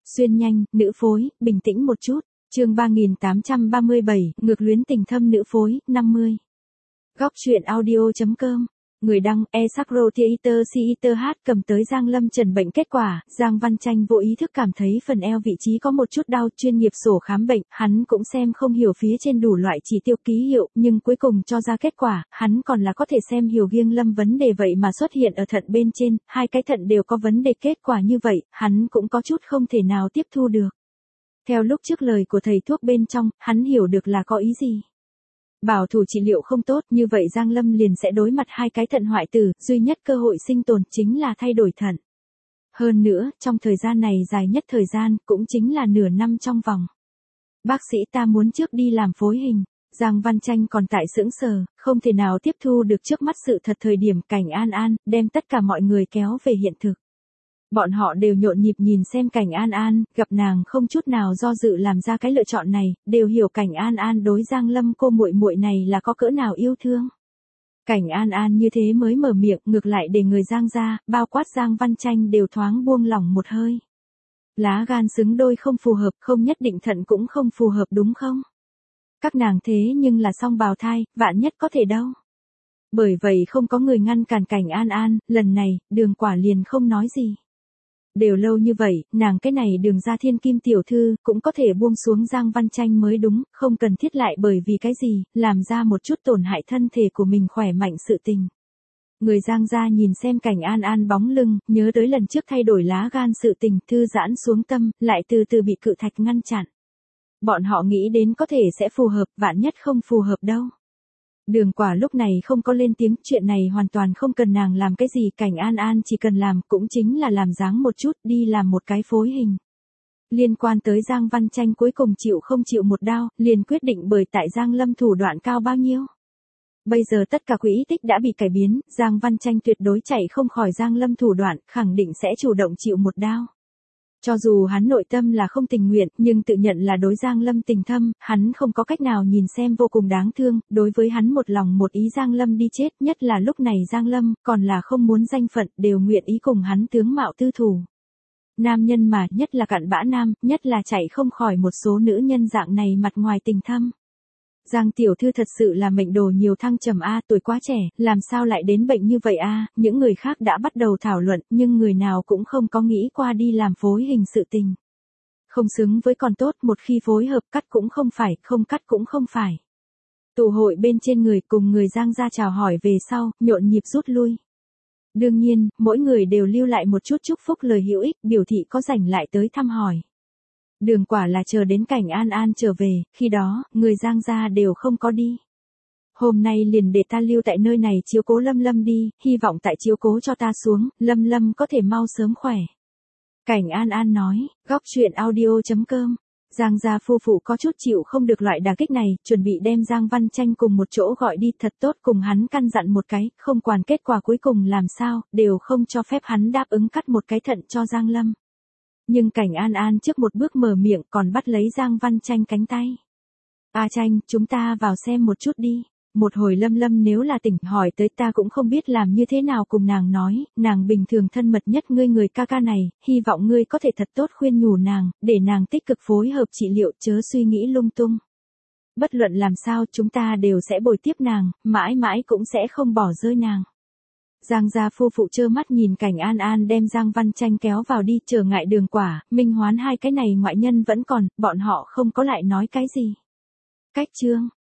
xuyên nhanh, nữ phối, bình tĩnh một chút. Chương 3837, ngược luyến tình thâm nữ phối, 50. Góc truyện audio.com. Người đăng, Esakro Theater cầm tới Giang Lâm Trần bệnh kết quả, Giang Văn Tranh vô ý thức cảm thấy phần eo vị trí có một chút đau, chuyên nghiệp sổ khám bệnh, hắn cũng xem không hiểu phía trên đủ loại chỉ tiêu ký hiệu, nhưng cuối cùng cho ra kết quả, hắn còn là có thể xem hiểu Viêng Lâm vấn đề vậy mà xuất hiện ở thận bên trên, hai cái thận đều có vấn đề, kết quả như vậy, hắn cũng có chút không thể nào tiếp thu được. Theo lúc trước lời của thầy thuốc bên trong, hắn hiểu được là có ý gì. Bảo thủ trị liệu không tốt, như vậy Giang Lâm liền sẽ đối mặt hai cái thận hoại tử, duy nhất cơ hội sinh tồn chính là thay đổi thận. Hơn nữa, trong thời gian này dài nhất thời gian, cũng chính là nửa năm trong vòng. Bác sĩ ta muốn trước đi làm phối hình. Giang Văn Tranh còn tại sững sờ, không thể nào tiếp thu được trước mắt sự thật thời điểm Cảnh An An, đem tất cả mọi người kéo về hiện thực. Bọn họ đều nhộn nhịp nhìn xem Cảnh An An, gặp nàng không chút nào do dự làm ra cái lựa chọn này, đều hiểu Cảnh An An đối Giang Lâm cô muội muội này là có cỡ nào yêu thương. Cảnh An An như thế mới mở miệng, ngược lại để người Giang gia, bao quát Giang Văn Tranh đều thoáng buông lỏng một hơi. Lá gan xứng đôi không phù hợp, không nhất định thận cũng không phù hợp đúng không? Các nàng thế nhưng là song bào thai, vạn nhất có thể đâu. Bởi vậy không có người ngăn cản Cảnh An An, lần này, Đường Quả liền không nói gì. Đều lâu như vậy, nàng cái này Đường gia thiên kim tiểu thư, cũng có thể buông xuống Giang Văn Tranh mới đúng, không cần thiết lại bởi vì cái gì, làm ra một chút tổn hại thân thể của mình khỏe mạnh sự tình. Người Giang gia nhìn xem Cảnh An An bóng lưng, nhớ tới lần trước thay đổi lá gan sự tình, thư giãn xuống tâm, lại từ từ bị cự thạch ngăn chặn. Bọn họ nghĩ đến có thể sẽ phù hợp, vạn nhất không phù hợp đâu. Đường Quả lúc này không có lên tiếng, chuyện này hoàn toàn không cần nàng làm cái gì, Cảnh An An chỉ cần làm cũng chính là làm dáng một chút, đi làm một cái phối hình. Liên quan tới Giang Văn Tranh cuối cùng chịu không chịu một đao, liền quyết định bởi tại Giang Lâm thủ đoạn cao bao nhiêu. Bây giờ tất cả quỹ tích đã bị cải biến, Giang Văn Tranh tuyệt đối chạy không khỏi Giang Lâm thủ đoạn, khẳng định sẽ chủ động chịu một đao. Cho dù hắn nội tâm là không tình nguyện, nhưng tự nhận là đối Giang Lâm tình thâm, hắn không có cách nào nhìn xem vô cùng đáng thương, đối với hắn một lòng một ý Giang Lâm đi chết, nhất là lúc này Giang Lâm, còn là không muốn danh phận, đều nguyện ý cùng hắn tướng mạo tư thủ. Nam nhân mà, nhất là cặn bã nam, nhất là chạy không khỏi một số nữ nhân dạng này mặt ngoài tình thâm. Giang tiểu thư thật sự là mệnh đồ nhiều thăng trầm a, tuổi quá trẻ, làm sao lại đến bệnh như vậy a? Những người khác đã bắt đầu thảo luận, nhưng người nào cũng không có nghĩ qua đi làm phối hình sự tình. Không xứng với còn tốt, một khi phối hợp cắt cũng không phải, không cắt cũng không phải. Tụ hội bên trên người cùng người Giang gia chào hỏi về sau, nhộn nhịp rút lui. Đương nhiên, mỗi người đều lưu lại một chút chúc phúc lời hữu ích, biểu thị có rảnh lại tới thăm hỏi. Đường Quả là chờ đến Cảnh An An trở về, khi đó, người Giang gia đều không có đi. Hôm nay liền để ta lưu tại nơi này chiếu cố Lâm Lâm đi, hy vọng tại chiếu cố cho ta xuống, Lâm Lâm có thể mau sớm khỏe. Cảnh An An nói, góc truyện audio.com. Giang gia phu phụ có chút chịu không được loại đả kích này, chuẩn bị đem Giang Văn Tranh cùng một chỗ gọi đi, thật tốt cùng hắn căn dặn một cái, không quản kết quả cuối cùng làm sao, đều không cho phép hắn đáp ứng cắt một cái thận cho Giang Lâm. Nhưng Cảnh An An trước một bước mở miệng còn bắt lấy Giang Văn Tranh cánh tay. A Tranh, chúng ta vào xem một chút đi. Một hồi Lâm Lâm nếu là tỉnh hỏi tới ta cũng không biết làm như thế nào cùng nàng nói, nàng bình thường thân mật nhất ngươi người ca ca này, hy vọng ngươi có thể thật tốt khuyên nhủ nàng, để nàng tích cực phối hợp trị liệu chớ suy nghĩ lung tung. Bất luận làm sao chúng ta đều sẽ bồi tiếp nàng, mãi mãi cũng sẽ không bỏ rơi nàng. Giang gia phu phụ trơ mắt nhìn Cảnh An An đem Giang Văn Tranh kéo vào đi, trở ngại Đường Quả, Minh Hoán hai cái này ngoại nhân vẫn còn, bọn họ không có lại nói cái gì. Cách chương